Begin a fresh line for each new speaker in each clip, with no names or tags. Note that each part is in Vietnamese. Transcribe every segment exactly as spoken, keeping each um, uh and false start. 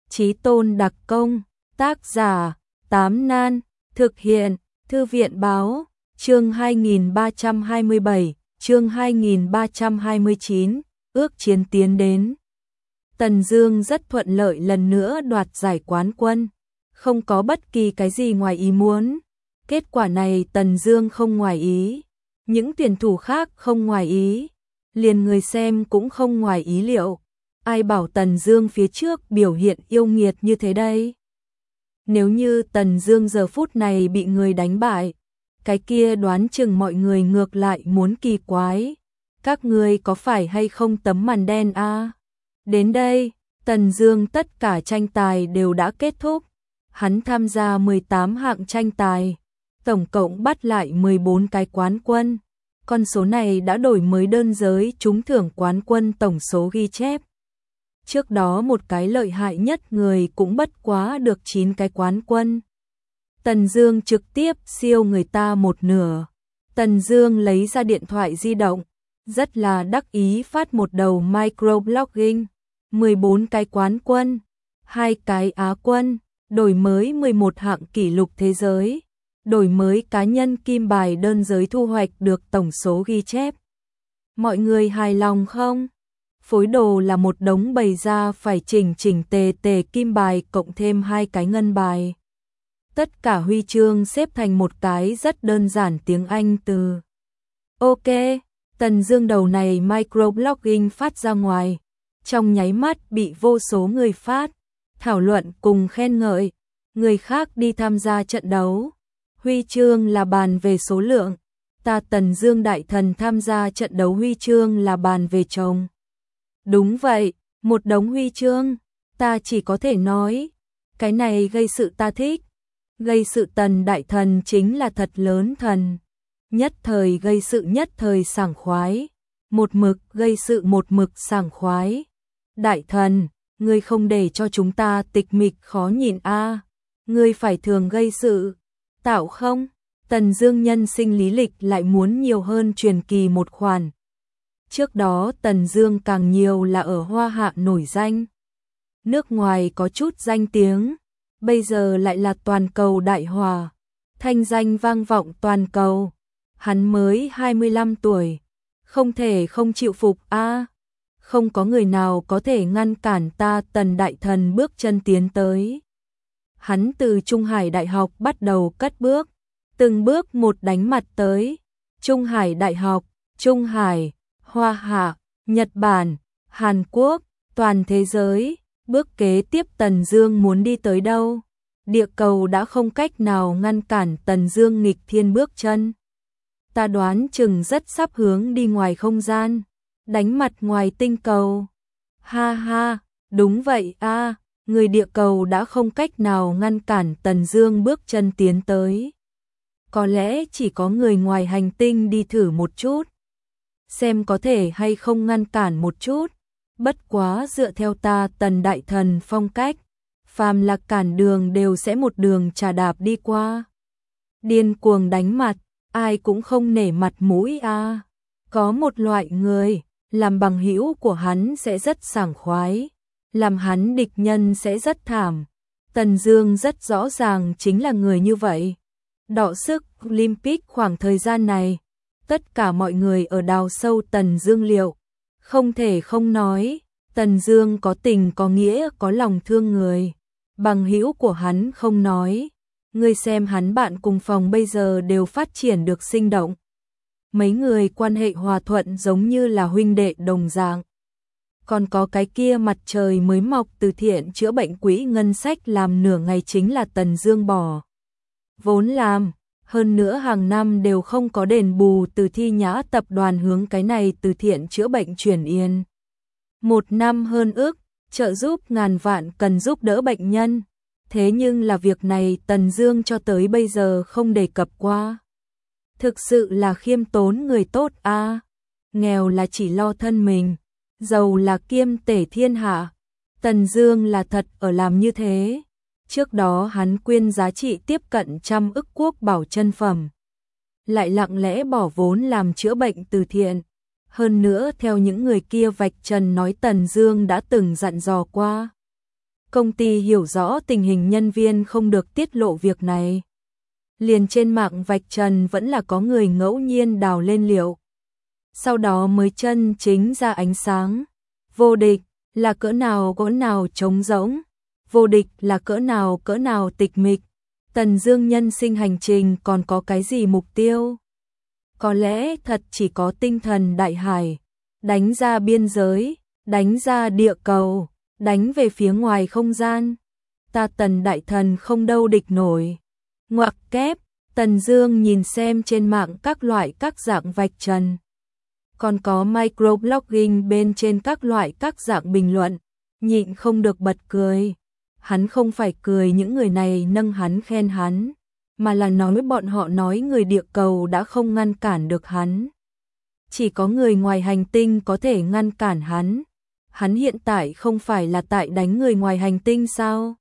Chí Tôn đặc công, tác giả, Tám Nan, thực hiện, Thư viện báo, chương hai nghìn ba trăm hai mươi bảy, chương hai nghìn ba trăm hai mươi chín, ước chiến tiến đến. Tần Dương rất thuận lợi lần nữa đoạt giải quán quân, không có bất kỳ cái gì ngoài ý muốn. Kết quả này Tần Dương không ngoài ý, những tuyển thủ khác không ngoài ý, liền người xem cũng không ngoài ý liệu. Ai bảo Tần Dương phía trước biểu hiện yêu nghiệt như thế đây? Nếu như Tần Dương giờ phút này bị người đánh bại, cái kia đoán chừng mọi người ngược lại muốn kỳ quái. Các ngươi có phải hay không tấm màn đen a? À? Đến đây, Tần Dương tất cả tranh tài đều đã kết thúc. Hắn tham gia mười tám hạng tranh tài, tổng cộng bắt lại mười bốn cái quán quân. Con số này đã đổi mới đơn giới trúng thưởng quán quân tổng số ghi chép. Trước đó một cái lợi hại nhất người cũng bất quá được chín cái quán quân. Tần Dương trực tiếp siêu người ta một nửa. Tần Dương lấy ra điện thoại di động, rất là đắc ý phát một đầu microblogging, mười bốn cái quán quân, hai cái Á quân, đổi mới mười một hạng kỷ lục thế giới, đổi mới cá nhân kim bài đơn giới thu hoạch được tổng số ghi chép. Mọi người hài lòng không? Phối đồ là một đống bày ra phải chỉnh chỉnh tề tề kim bài cộng thêm hai cái ngân bài. Tất cả huy chương xếp thành một cái rất đơn giản tiếng Anh từ. Ok, Tần Dương đầu này microblogging phát ra ngoài, trong nháy mắt bị vô số người phát, thảo luận cùng khen ngợi, người khác đi tham gia trận đấu. Huy chương là bàn về số lượng, ta Tần Dương đại thần tham gia trận đấu huy chương là bàn về chồng. Đúng vậy, một đống huy chương, ta chỉ có thể nói, cái này gây sự ta thích. Gây sự Tần đại thần chính là thật lớn thần. Nhất thời gây sự nhất thời sảng khoái, một mực gây sự một mực sảng khoái. Đại thần, ngươi không để cho chúng ta tịch mịch khó nhịn a, à. Ngươi phải thường gây sự, tạo không? Tần Dương nhân sinh lý lịch lại muốn nhiều hơn truyền kỳ một khoản. Trước đó Tần Dương càng nhiều là ở Hoa Hạ nổi danh, nước ngoài có chút danh tiếng, bây giờ lại là toàn cầu đại hòa, thanh danh vang vọng toàn cầu. Hắn mới hai mươi lăm tuổi, không thể không chịu phục a. À. Không có người nào có thể ngăn cản ta Tần đại thần bước chân tiến tới. Hắn từ Trung Hải Đại học bắt đầu cất bước, từng bước một đánh mặt tới. Trung Hải Đại học, Trung Hải, Hoa Hạ, Nhật Bản, Hàn Quốc, toàn thế giới. Bước kế tiếp Tần Dương muốn đi tới đâu? Địa cầu đã không cách nào ngăn cản Tần Dương nghịch thiên bước chân. Ta đoán chừng rất sắp hướng đi ngoài không gian, đánh mặt ngoài tinh cầu. Ha ha, đúng vậy a, à, người địa cầu đã không cách nào ngăn cản Tần Dương bước chân tiến tới. Có lẽ chỉ có người ngoài hành tinh đi thử một chút, xem có thể hay không ngăn cản một chút. Bất quá dựa theo ta Tần đại thần phong cách, phàm là cản đường đều sẽ một đường trà đạp đi qua. Điên cuồng đánh mặt, ai cũng không nể mặt mũi a. À. Có một loại người, làm bằng hữu của hắn sẽ rất sảng khoái, làm hắn địch nhân sẽ rất thảm. Tần Dương rất rõ ràng chính là người như vậy. Đọ sức Olympic khoảng thời gian này, tất cả mọi người ở đào sâu Tần Dương liệu. Không thể không nói, Tần Dương có tình có nghĩa có lòng thương người. Bằng hữu của hắn không nói, ngươi xem hắn bạn cùng phòng bây giờ đều phát triển được sinh động. Mấy người quan hệ hòa thuận giống như là huynh đệ đồng dạng. Còn có cái kia mặt trời mới mọc từ thiện chữa bệnh quỹ ngân sách làm nửa ngày chính là Tần Dương bỏ vốn làm, hơn nữa hàng năm đều không có đền bù từ Thi Nhã tập đoàn hướng cái này từ thiện chữa bệnh chuyển yên. Một năm hơn ước, trợ giúp ngàn vạn cần giúp đỡ bệnh nhân. Thế nhưng là việc này Tần Dương cho tới bây giờ không đề cập qua. Thực sự là khiêm tốn người tốt a. À. Nghèo là chỉ lo thân mình, giàu là kiêm tể thiên hạ. Tần Dương là thật ở làm như thế. Trước đó hắn quyên giá trị tiếp cận trăm ức quốc bảo chân phẩm, lại lặng lẽ bỏ vốn làm chữa bệnh từ thiện. Hơn nữa theo những người kia vạch trần nói Tần Dương đã từng dặn dò qua, Công ty hiểu rõ tình hình nhân viên không được tiết lộ việc này. Liền trên mạng vạch trần vẫn là có người ngẫu nhiên đào lên liệu. Sau đó mới chân chính ra ánh sáng. Vô địch là cỡ nào cỡ nào trống rỗng. Vô địch là cỡ nào cỡ nào tịch mịch. Tần Dương nhân sinh hành trình còn có cái gì mục tiêu? Có lẽ thật chỉ có tinh thần đại hải. Đánh ra biên giới, đánh ra địa cầu, đánh về phía ngoài không gian. Ta Tần đại thần không đâu địch nổi. Ngoặc kép, Tần Dương nhìn xem trên mạng các loại các dạng vạch trần. Còn có microblogging bên trên các loại các dạng bình luận, nhịn không được bật cười. Hắn không phải cười những người này nâng hắn khen hắn, mà là nói với bọn họ nói người địa cầu đã không ngăn cản được hắn. Chỉ có người ngoài hành tinh có thể ngăn cản hắn. Hắn hiện tại không phải là tại đánh người ngoài hành tinh sao?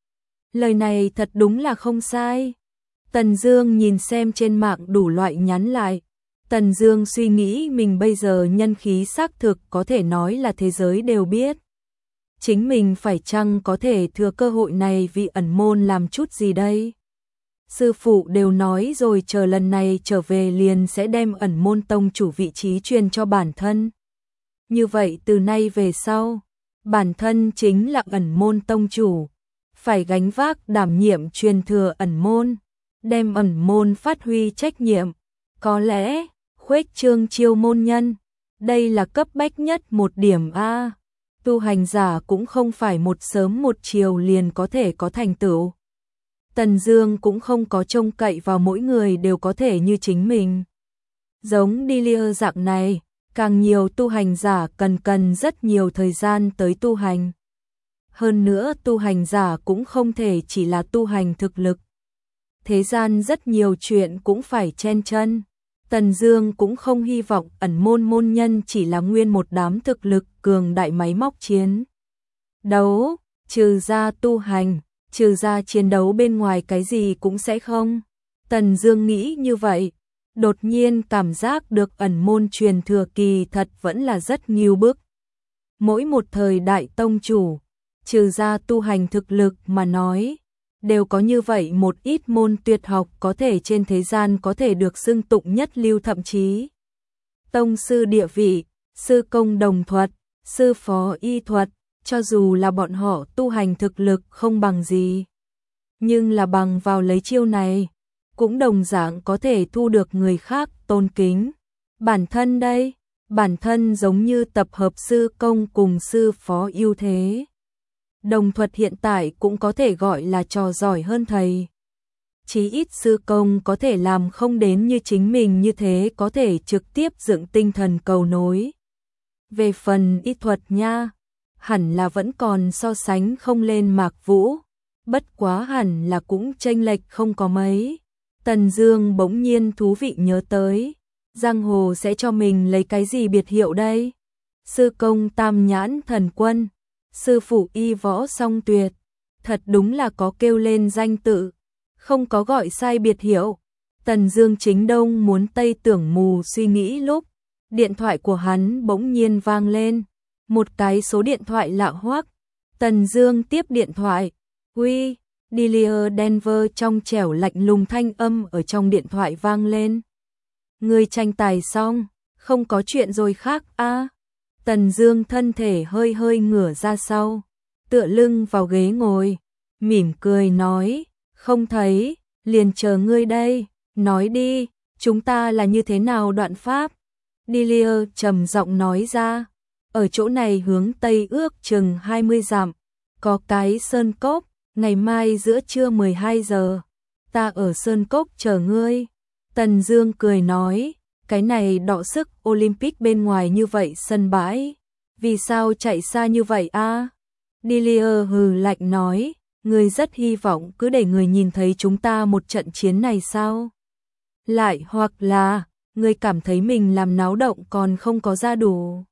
Lời này thật đúng là không sai. Tần Dương nhìn xem trên mạng đủ loại nhắn lại. Tần Dương suy nghĩ mình bây giờ nhân khí xác thực có thể nói là thế giới đều biết. Chính mình phải chăng có thể thừa cơ hội này vì ẩn môn làm chút gì đây? Sư phụ đều nói rồi chờ lần này trở về liền sẽ đem ẩn môn tông chủ vị trí truyền cho bản thân. Như vậy từ nay về sau, bản thân chính là ẩn môn tông chủ, phải gánh vác đảm nhiệm truyền thừa ẩn môn, đem ẩn môn phát huy trách nhiệm, có lẽ khuếch trương chiêu môn nhân, đây là cấp bách nhất một điểm a. Tu hành giả cũng không phải một sớm một chiều liền có thể có thành tựu. Tần Dương cũng không có trông cậy vào mỗi người đều có thể như chính mình. Giống Delia dạng này, càng nhiều tu hành giả cần cần rất nhiều thời gian tới tu hành. Hơn nữa tu hành giả cũng không thể chỉ là tu hành thực lực. Thế gian rất nhiều chuyện cũng phải chen chân. Tần Dương cũng không hy vọng ẩn môn môn nhân chỉ là nguyên một đám thực lực cường đại máy móc chiến đấu, trừ ra tu hành, trừ ra chiến đấu bên ngoài cái gì cũng sẽ không. Tần Dương nghĩ như vậy, đột nhiên cảm giác được ẩn môn truyền thừa kỳ thật vẫn là rất nghiêu bức. Mỗi một thời đại tông chủ, trừ ra tu hành thực lực mà nói, đều có như vậy một ít môn tuyệt học có thể trên thế gian có thể được xưng tụng nhất lưu, thậm chí tông sư địa vị, sư công đồng thuật, sư phó y thuật, cho dù là bọn họ tu hành thực lực không bằng gì, nhưng là bằng vào lấy chiêu này, cũng đồng dạng có thể thu được người khác tôn kính. Bản thân đây, bản thân giống như tập hợp sư công cùng sư phó ưu thế. Đồng thuật hiện tại cũng có thể gọi là trò giỏi hơn thầy. Chí ít sư công có thể làm không đến như chính mình như thế có thể trực tiếp dựng tinh thần cầu nối. Về phần y thuật nha, hẳn là vẫn còn so sánh không lên Mạc Vũ, bất quá hẳn là cũng chênh lệch không có mấy. Tần Dương bỗng nhiên thú vị nhớ tới, giang hồ sẽ cho mình lấy cái gì biệt hiệu đây? Sư công Tam Nhãn Thần Quân, sư phụ y võ song tuyệt, thật đúng là có kêu lên danh tự, không có gọi sai biệt hiệu. Tần Dương chính đông muốn tây tưởng mù suy nghĩ lúc, điện thoại của hắn bỗng nhiên vang lên, một cái số điện thoại lạ hoắc. Tần Dương tiếp điện thoại, "Uy." Delia Denver trong trẻo lạnh lùng thanh âm ở trong điện thoại vang lên. "Ngươi tranh tài xong, không có chuyện rồi khác a?" À? Tần Dương thân thể hơi hơi ngửa ra sau, tựa lưng vào ghế ngồi, mỉm cười nói, "Không thấy, liền chờ ngươi đây, nói đi, chúng ta là như thế nào đoạn pháp?" Delia trầm giọng nói ra, "Ở chỗ này hướng tây ước chừng hai mươi dặm, có cái sơn cốc, ngày mai giữa trưa mười hai giờ, ta ở sơn cốc chờ ngươi." Tần Dương cười nói, "Cái này đọ sức Olympic bên ngoài như vậy sân bãi, vì sao chạy xa như vậy a?" À? Delia hừ lạnh nói, "Ngươi rất hy vọng cứ để người nhìn thấy chúng ta một trận chiến này sao? Lại hoặc là, ngươi cảm thấy mình làm náo động còn không có ra đủ."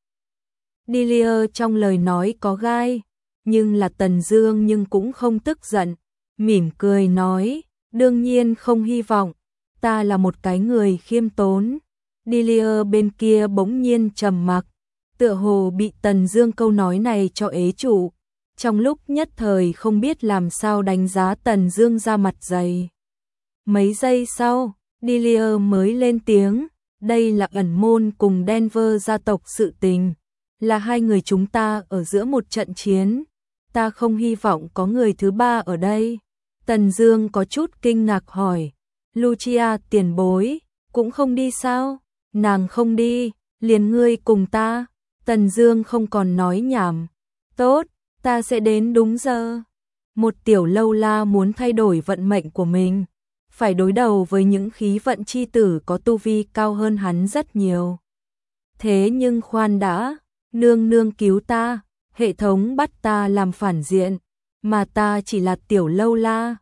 Delia trong lời nói có gai, nhưng là Tần Dương nhưng cũng không tức giận, mỉm cười nói, "Đương nhiên không hy vọng, ta là một cái người khiêm tốn." Delia bên kia bỗng nhiên trầm mặc, tựa hồ bị Tần Dương câu nói này cho ế trụ, trong lúc nhất thời không biết làm sao đánh giá Tần Dương ra mặt dày. Mấy giây sau, Delia mới lên tiếng, đây là ẩn môn cùng Denver gia tộc sự tình, là hai người chúng ta ở giữa một trận chiến, ta không hy vọng có người thứ ba ở đây. Tần Dương có chút kinh ngạc hỏi, Lucia tiền bối, cũng không đi sao? Nàng không đi, liền ngươi cùng ta. Tần Dương không còn nói nhảm, tốt, ta sẽ đến đúng giờ. Một tiểu lâu la muốn thay đổi vận mệnh của mình, phải đối đầu với những khí vận chi tử có tu vi cao hơn hắn rất nhiều. Thế nhưng khoan đã, nương nương cứu ta, hệ thống bắt ta làm phản diện, mà ta chỉ là tiểu lâu la,